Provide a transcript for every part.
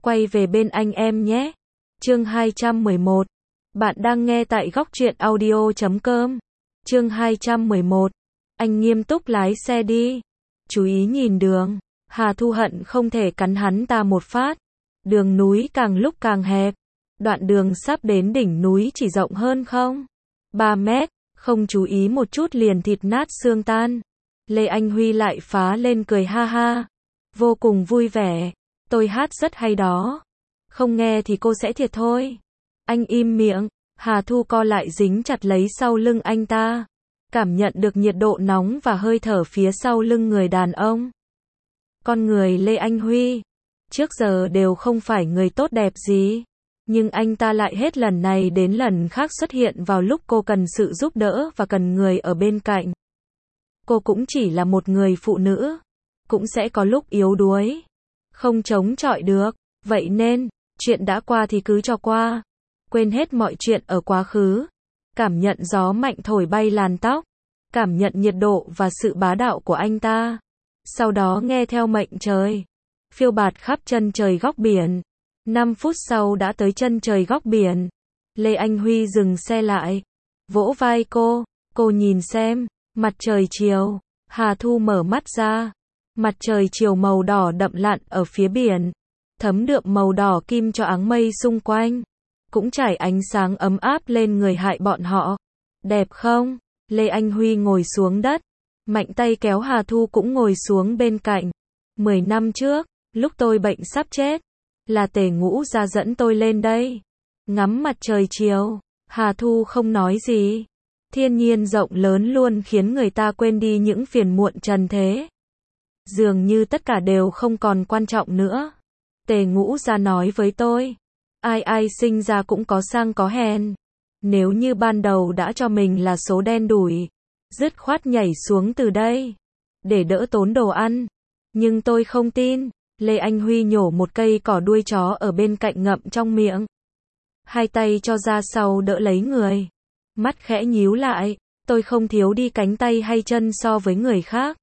quay về bên anh em nhé. Chương 211. Bạn đang nghe tại góc truyện audio.com. Chương 211. Anh nghiêm túc lái xe đi. Chú ý nhìn đường. Hà Thu hận không thể cắn hắn ta một phát. Đường núi càng lúc càng hẹp. Đoạn đường sắp đến đỉnh núi chỉ rộng hơn không? 3 mét, không chú ý một chút liền thịt nát xương tan. Lê Anh Huy lại phá lên cười ha ha. Vô cùng vui vẻ. Tôi hát rất hay đó. Không nghe thì cô sẽ thiệt thôi. Anh im miệng. Hà Thu co lại dính chặt lấy sau lưng anh ta. Cảm nhận được nhiệt độ nóng và hơi thở phía sau lưng người đàn ông. Con người Lê Anh Huy trước giờ đều không phải người tốt đẹp gì. Nhưng anh ta lại hết lần này đến lần khác xuất hiện vào lúc cô cần sự giúp đỡ và cần người ở bên cạnh. Cô cũng chỉ là một người phụ nữ. Cũng sẽ có lúc yếu đuối. Không chống chọi được. Vậy nên, chuyện đã qua thì cứ cho qua. Quên hết mọi chuyện ở quá khứ. Cảm nhận gió mạnh thổi bay làn tóc. Cảm nhận nhiệt độ và sự bá đạo của anh ta. Sau đó nghe theo mệnh trời. Phiêu bạt khắp chân trời góc biển. 5 phút sau đã tới chân trời góc biển. Lê Anh Huy dừng xe lại. Vỗ vai cô nhìn xem. Mặt trời chiều. Hà Thu mở mắt ra. Mặt trời chiều màu đỏ đậm lặn ở phía biển. Thấm đượm màu đỏ kim cho áng mây xung quanh. Cũng trải ánh sáng ấm áp lên người hại bọn họ. Đẹp không? Lê Anh Huy ngồi xuống đất. Mạnh tay kéo Hà Thu cũng ngồi xuống bên cạnh. 10 năm trước, lúc tôi bệnh sắp chết, là Tề Ngũ Gia dẫn tôi lên đây. Ngắm mặt trời chiều. Hà Thu không nói gì. Thiên nhiên rộng lớn luôn khiến người ta quên đi những phiền muộn trần thế. Dường như tất cả đều không còn quan trọng nữa. Tề Ngũ Gia nói với tôi. Ai sinh ra cũng có sang có hèn. Nếu như ban đầu đã cho mình là số đen đủi, dứt khoát nhảy xuống từ đây. Để đỡ tốn đồ ăn. Nhưng tôi không tin. Lê Anh Huy nhổ một cây cỏ đuôi chó ở bên cạnh ngậm trong miệng. Hai tay cho ra sau đỡ lấy người. Mắt khẽ nhíu lại. Tôi không thiếu đi cánh tay hay chân so với người khác.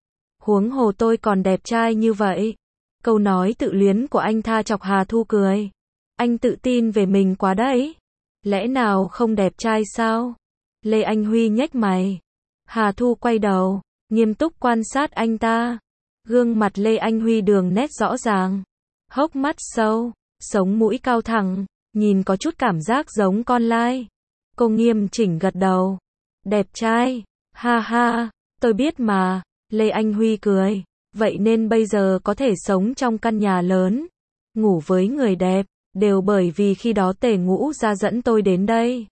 Huống hồ tôi còn đẹp trai như vậy. Câu nói tự luyến của anh tha chọc Hà Thu cười. Anh tự tin về mình quá đấy. Lẽ nào không đẹp trai sao? Lê Anh Huy nhếch mày. Hà Thu quay đầu, nghiêm túc quan sát anh ta. Gương mặt Lê Anh Huy đường nét rõ ràng. Hốc mắt sâu, sống mũi cao thẳng, nhìn có chút cảm giác giống con lai. Cô nghiêm chỉnh gật đầu. Đẹp trai, ha ha, tôi biết mà. Lê Anh Huy cười. Vậy nên bây giờ có thể sống trong căn nhà lớn, ngủ với người đẹp, đều bởi vì khi đó Tề Ngũ Gia dẫn tôi đến đây.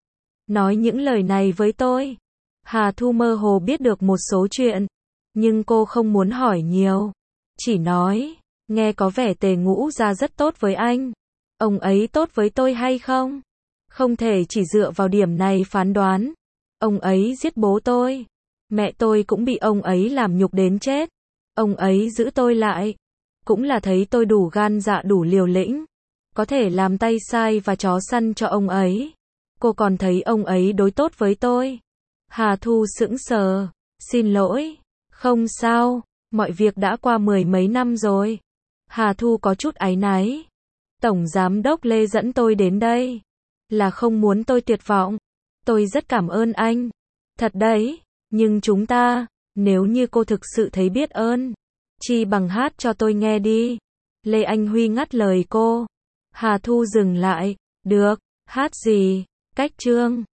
Nói những lời này với tôi. Hà Thu mơ hồ biết được một số chuyện, nhưng cô không muốn hỏi nhiều. Chỉ nói, nghe có vẻ Tề Ngũ Gia rất tốt với anh. Ông ấy tốt với tôi hay không? Không thể chỉ dựa vào điểm này phán đoán. Ông ấy giết bố tôi. Mẹ tôi cũng bị ông ấy làm nhục đến chết. Ông ấy giữ tôi lại. Cũng là thấy tôi đủ gan dạ đủ liều lĩnh. Có thể làm tay sai và chó săn cho ông ấy. Cô còn thấy ông ấy đối tốt với tôi. Hà Thu sững sờ. Xin lỗi. Không sao. Mọi việc đã qua 10 mấy năm rồi. Hà Thu có chút áy náy. Tổng giám đốc Lê dẫn tôi đến đây. Là không muốn tôi tuyệt vọng. Tôi rất cảm ơn anh. Thật đấy. Nhưng chúng ta, nếu như cô thực sự thấy biết ơn, chi bằng hát cho tôi nghe đi. Lê Anh Huy ngắt lời cô. Hà Thu dừng lại. Được, hát gì? Cách chương.